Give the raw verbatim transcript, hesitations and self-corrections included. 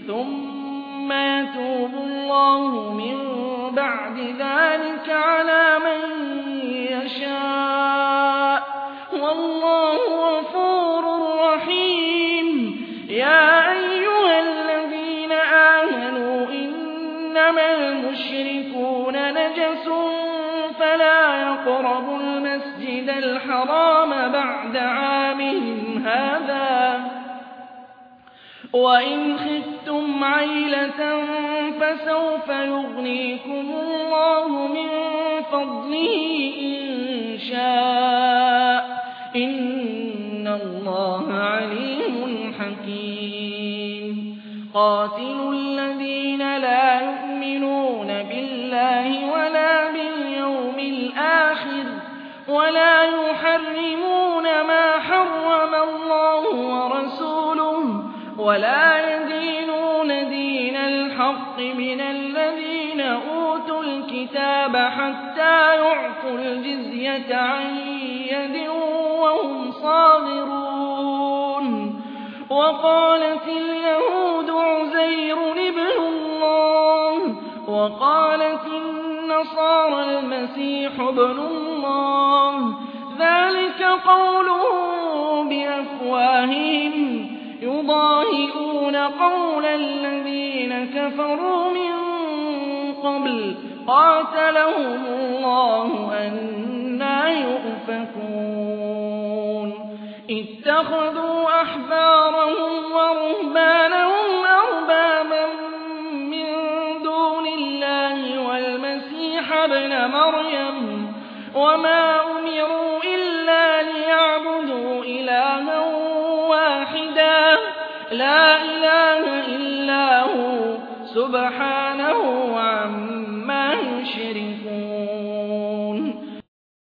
ثم يتوب الله من بعد ذلك على من يشاء والله غفور رحيم يا أيها الذين آمنوا إنما المشركون نجس فلا يقربوا المسجد الحرام بعد عامهم هذا وإن خفتم عيلة فسوف يغنيكم الله من فضله إن شاء إن الله عليم حكيم قاتلوا الذين لا يؤمنون بالله ولا باليوم الآخر ولا يحرمون ما حرم الله ورسوله ولا يدينون دين الحق من الذين أوتوا الكتاب حتى يعطوا الجزية عن يد وهم صاغرون وقالت اليهود عزير ابن الله وقالت النصارى المسيح ابن الله ذلك قولهم بأفواههم يضاهئون قول الذين كفروا من قبل قاتلهم الله أنى يؤفكون اتخذوا أحبارهم ورهبانهم أربابا من دون الله والمسيح ابن مريم وما أمروا إلا ليعبدوا إلها واحدا لا إله إلا هو سبحانه